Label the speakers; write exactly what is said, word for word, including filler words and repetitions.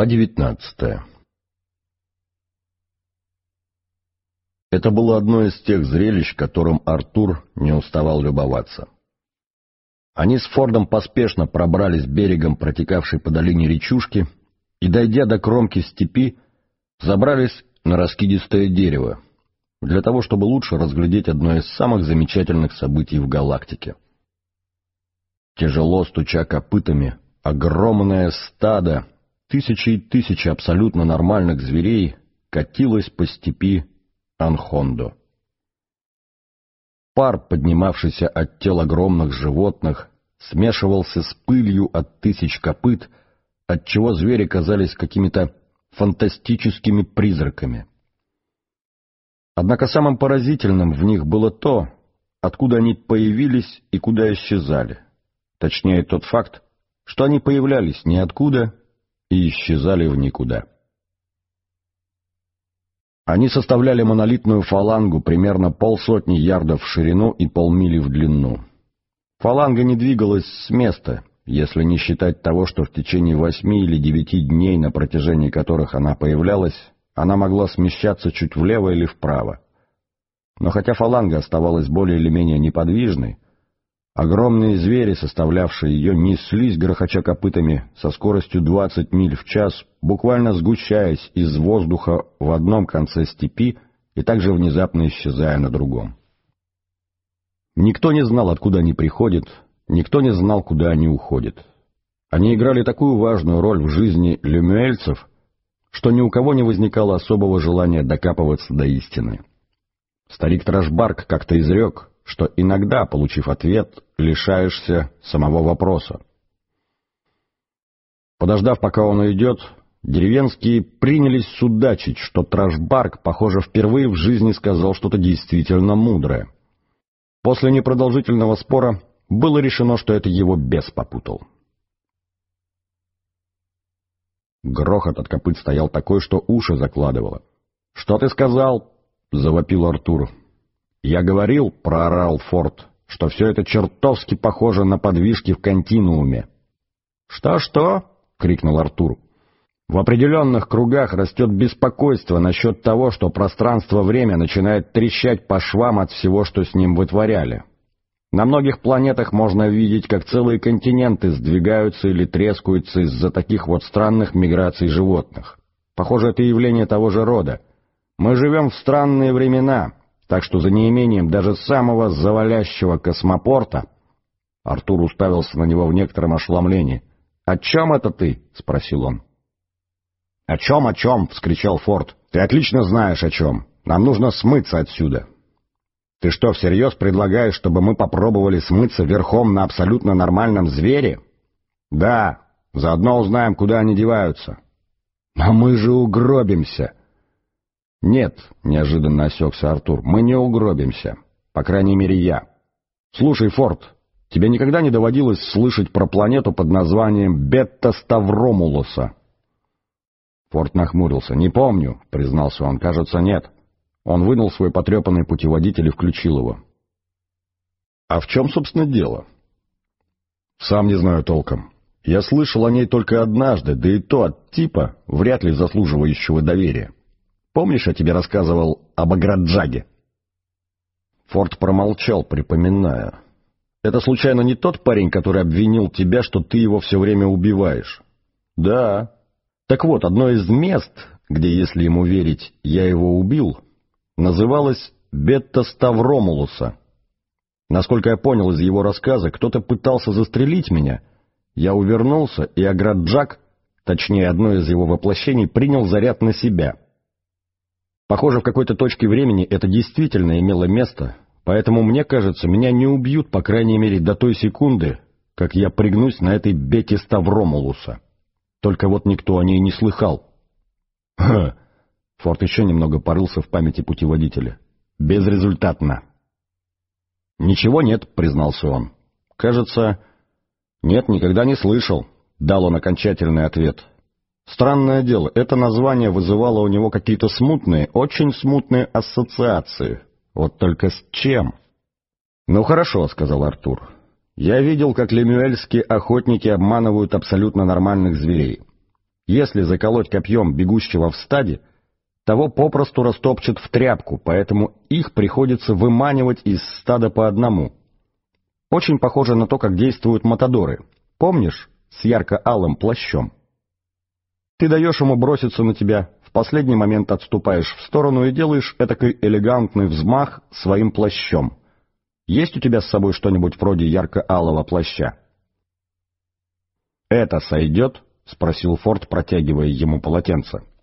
Speaker 1: Глава девятнадцатая. Это было одно из тех зрелищ, которым Артур не уставал любоваться. Они с Фордом поспешно пробрались берегом протекавшей по долине речушки и, дойдя до кромки степи, забрались на раскидистое дерево, для того, чтобы лучше разглядеть одно из самых замечательных событий в галактике. Тяжело стуча копытами, огромное стадо, тысячи и тысячи абсолютно нормальных зверей катилось по степи Анхондо. Пар, поднимавшийся от тел огромных животных, смешивался с пылью от тысяч копыт, отчего звери казались какими-то фантастическими призраками. Однако самым поразительным в них было то, откуда они появились и куда исчезали. Точнее, тот факт, что они появлялись ниоткуда и исчезали в никуда. Они составляли монолитную фалангу примерно полсотни ярдов в ширину и полмили в длину. Фаланга не двигалась с места, если не считать того, что в течение восьми или девяти дней, на протяжении которых она появлялась, она могла смещаться чуть влево или вправо. Но хотя фаланга оставалась более или менее неподвижной, огромные звери, составлявшие ее, неслись, грохоча копытами, со скоростью двадцать миль в час, буквально сгущаясь из воздуха в одном конце степи и также внезапно исчезая на другом. Никто не знал, откуда они приходят, никто не знал, куда они уходят. Они играли такую важную роль в жизни лемюэльцев, что ни у кого не возникало особого желания докапываться до истины. Старик Трашбарк как-то изрек, что иногда, получив ответ, лишаешься самого вопроса. Подождав, пока он уйдет, деревенские принялись судачить, что Трашбарк, похоже, впервые в жизни сказал что-то действительно мудрое. После непродолжительного спора было решено, что это его бес попутал. Грохот от копыт стоял такой, что уши закладывало. — Что ты сказал? — завопил Артур. — Я говорил, — проорал Форд, — что все это чертовски похоже на подвижки в континууме. «Что, — Что-что? — крикнул Артур. — В определенных кругах растет беспокойство насчет того, что пространство-время начинает трещать по швам от всего, что с ним вытворяли. На многих планетах можно видеть, как целые континенты сдвигаются или трескаются из-за таких вот странных миграций животных. Похоже, это явление того же рода. Мы живем в странные времена, так что за неимением даже самого завалящего космопорта... Артур уставился на него в некотором ошеломлении. — «О чем это ты?» — спросил он. — «О чем, о чем?» — вскричал Форд. — «Ты отлично знаешь, о чем. Нам нужно смыться отсюда». «Ты что, всерьез предлагаешь, чтобы мы попробовали смыться верхом на абсолютно нормальном звере?» «Да, заодно узнаем, куда они деваются». «Но мы же угробимся». «Нет», — неожиданно осекся Артур, — «мы не угробимся. По крайней мере, я. Слушай, Форд, тебе никогда не доводилось слышать про планету под названием Бетта Ставромулоса?» Форд нахмурился. «Не помню», — признался он, — «кажется, нет». Он вынул свой потрепанный путеводитель и включил его. «А в чем, собственно, дело?» «Сам не знаю толком. Я слышал о ней только однажды, да и то от типа, вряд ли заслуживающего доверия. Помнишь, я тебе рассказывал об Аграджаге?» Форд промолчал, припоминая. «Это случайно не тот парень, который обвинил тебя, что ты его все время убиваешь?» «Да. Так вот, одно из мест, где, если ему верить, я его убил, называлось Бетта Ставромулоса. Насколько я понял из его рассказа, кто-то пытался застрелить меня. Я увернулся, и Аграджаг, точнее, одно из его воплощений, принял заряд на себя. Похоже, в какой-то точке времени это действительно имело место, поэтому, мне кажется, меня не убьют, по крайней мере, до той секунды, как я пригнусь на этой Бетте Ставромулоса. Только вот никто о ней не слыхал». «Ха!» Форд еще немного порылся в памяти путеводителя. «Безрезультатно». «Ничего нет», — признался он. «Кажется, нет, никогда не слышал», — дал он окончательный ответ. Странное дело, это название вызывало у него какие-то смутные, очень смутные ассоциации. Вот только с чем? «Ну хорошо», — сказал Артур. «Я видел, как лемюэльские охотники обманывают абсолютно нормальных зверей. Если заколоть копьем бегущего в стаде, того попросту растопчет в тряпку, поэтому их приходится выманивать из стада по одному. Очень похоже на то, как действуют матадоры. Помнишь, с ярко-алым плащом? Ты даешь ему броситься на тебя, в последний момент отступаешь в сторону и делаешь этакой элегантный взмах своим плащом. Есть у тебя с собой что-нибудь вроде ярко-алого плаща? «Это сойдет?» — спросил Форд, протягивая ему полотенце.